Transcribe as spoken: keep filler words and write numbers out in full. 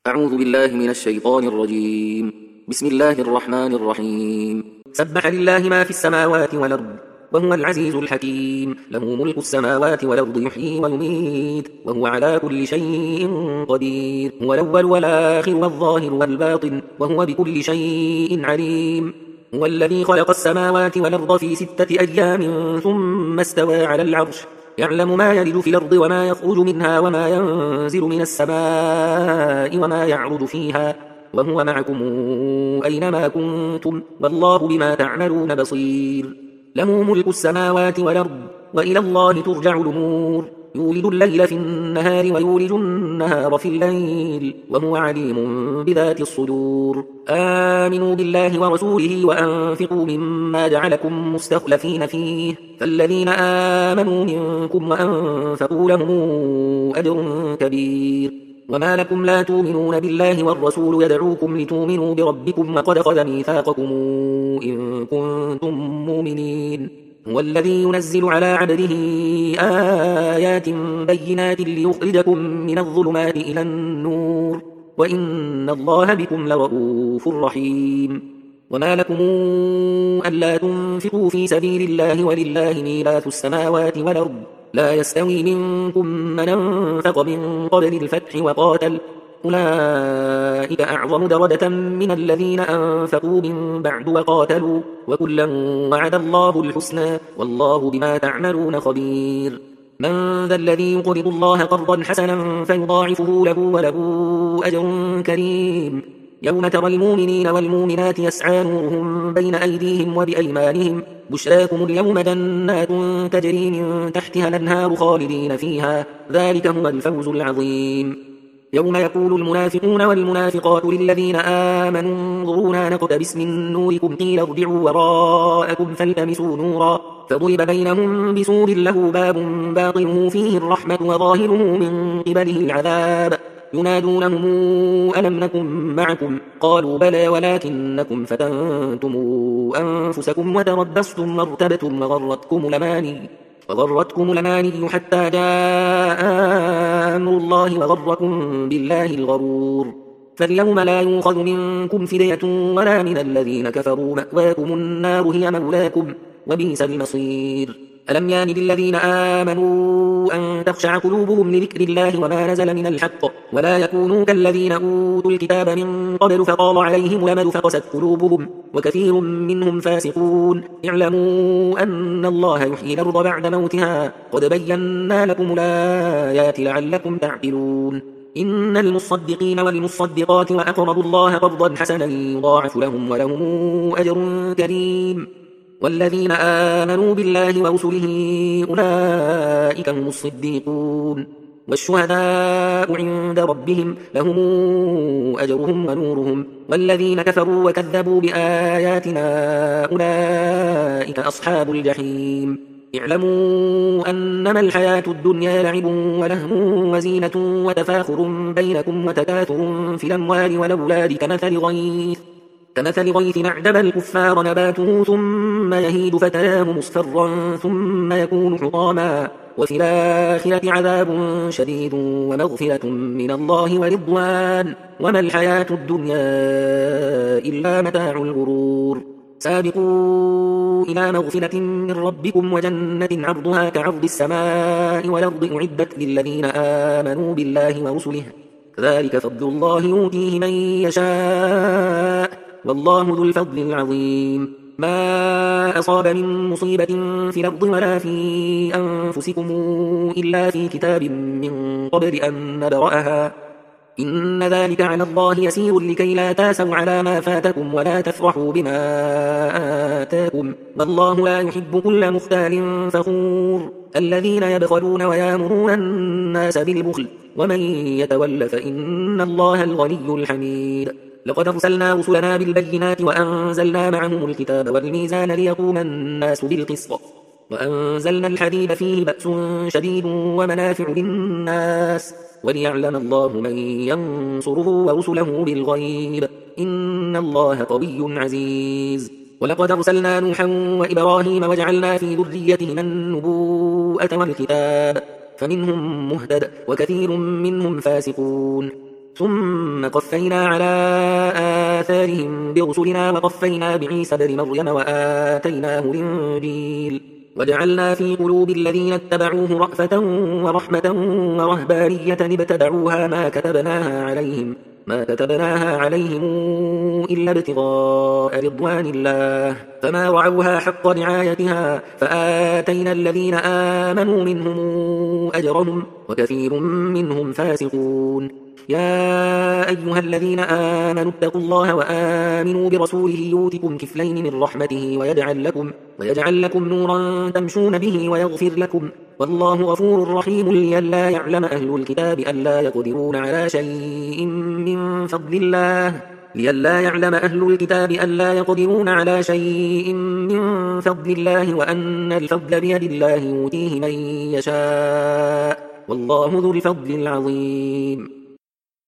أعوذ بالله من الشيطان الرجيم. بسم الله الرحمن الرحيم. سبح لله ما في السماوات والأرض وهو العزيز الحكيم. له ملك السماوات والأرض يحيي ويميت وهو على كل شيء قدير. هو الأول والآخر والظاهر والباطن وهو بكل شيء عليم. هو الذي خلق السماوات والأرض في ستة أيام ثم استوى على العرش يعلم ما يلج في الأرض وما يخرج منها وما ينزل من السماء وما يعرج فيها وهو معكم أينما كنتم والله بما تعملون بصير. له ملك السماوات والأرض وإلى الله ترجع الأمور. يولد الليل في النهار ويولد النهار في الليل وهو عليم بذات الصدور. آمنوا بالله ورسوله وأنفقوا مما جعلكم مستخلفين فيه فالذين آمنوا منكم وأنفقوا لهم أجر كبير. وما لكم لا تؤمنون بالله والرسول يدعوكم لتؤمنوا بربكم وقد أخذ ميثاقكم إن كنتم مؤمنين. هو الذي ينزل على عبده آيات بينات ليخرجكم من الظلمات إلى النور وإن الله بكم لرؤوف رحيم. وما لكم ألا تنفقوا في سبيل الله ولله ميراث السماوات والأرض لا يستوي منكم من أنفق من قبل الفتح وقاتل أولئك أعظم درجة من الذين أنفقوا من بعد وقاتلوا وكلا وعد الله الحسنى والله بما تعملون خبير. من ذا الذي يقرض الله قرضا حسنا فيضاعفه له وله أجر كريم. يوم ترى المؤمنين والمؤمنات يسعى نورهم بين أيديهم وبأيمانهم بشراكم اليوم جنات تجري من تحتها الأنهار خالدين فيها ذلك هو الفوز العظيم. يوم يقول المنافقون والمنافقات للذين آمنوا انظرونا نقتبس من نوركم قيل ارجعوا وراءكم فالتمسوا نورا فضرب بينهم بسور له باب باطنه فيه الرحمة وظاهره من قبله العذاب ينادونهم ألم نكن معكم قالوا بلى ولكنكم فتنتم أنفسكم وتربصتم وارتبتم وغرتكم الأماني وغرتكم الأماني حتى جاء أمر الله وغركم بالله الغرور. فاليوم لا يؤخذ منكم فدية ولا من الذين كفروا مأواكم النار هي مولاكم وبئس المصير. ألم يان للذين آمنوا أن تخشع قلوبهم لذكر الله وما نزل من الحق ولا يكونوا كالذين أوتوا الكتاب من قبل فطال عليهم الأمد فقست قلوبهم وكثير منهم فاسقون. اعلموا أن الله يحيي الأرض بعد موتها قد بينا لكم الآيات لعلكم تعقلون. إن المصدقين والمصدقات وأقرضوا الله قرضا حسنا يضاعف لهم ولهم أجر كريم. والذين آمنوا بالله ورسله أولئك هم الصديقون والشهداء عند ربهم لهم أجرهم ونورهم. والذين كفروا وكذبوا بآياتنا أولئك أصحاب الجحيم. اعلموا أنما الحياة الدنيا لعب ولهو وزينة وتفاخر بينكم وتكاثر في الأموال والأولاد كمثل غيث كمثل غيث أعجب الكفار نباته ثم يهيج فتراه مصفرا ثم يكون حطاما وفي الآخرة عذاب شديد ومغفرة من الله ورضوان وما الحياة الدنيا إلا متاع الغرور. سابقوا إلى مغفرة من ربكم وجنة عرضها كعرض السماء والأرض أعدت للذين آمنوا بالله ورسله ذلك فضل الله يؤتيه من يشاء والله ذو الفضل العظيم. ما أصاب من مصيبة في الأرض ولا في أنفسكم إلا في كتاب من قبل أن نبرأها إن ذلك على الله يسير لكي لا تاسوا على ما فاتكم ولا تفرحوا بما آتاكم والله لا يحب كل مختال فخور. الذين يبخلون ويامرون الناس بالبخل ومن يتول فإن الله الغني الحميد. لقد أرسلنا رسلنا بالبينات وأنزلنا معهم الكتاب والميزان ليقوم الناس بالقسط وأنزلنا الحديد فيه بأس شديد ومنافع للناس وليعلم الله من ينصره ورسله بالغيب إن الله قوي عزيز. ولقد أرسلنا نوحا وإبراهيم وجعلنا في ذريتهما النبوءة والكتاب فمنهم مهتد وكثير منهم فاسقون. ثم قفينا على آثارهم برسلنا وقفينا بعيسى بن مريم وآتيناه الإنجيل وجعلنا في قلوب الذين اتبعوه رأفة ورحمة ورهبانية ابتدعوها ما كتبناها عليهم ما كتبناها عليهم إلا ابتغاء رضوان الله فما رعوها حق رعايتها فآتينا الذين آمنوا منهم أجرهم وكثير منهم فاسقون يا أيها الذين آمنوا اتقوا الله وآمنوا برسوله يؤتكم كفلين من رحمته ويجعل لكم, ويجعل لكم نورا تمشون به ويغفر لكم والله غفور رحيم لئلا يعلم أهل الكتاب ألا يقدرون على شيء من فضل الله لئلا يعلم أهل الكتاب ألا يقدرون على شيء من فضل الله وأن الفضل بيد الله يؤتيه من يشاء والله ذو الفضل العظيم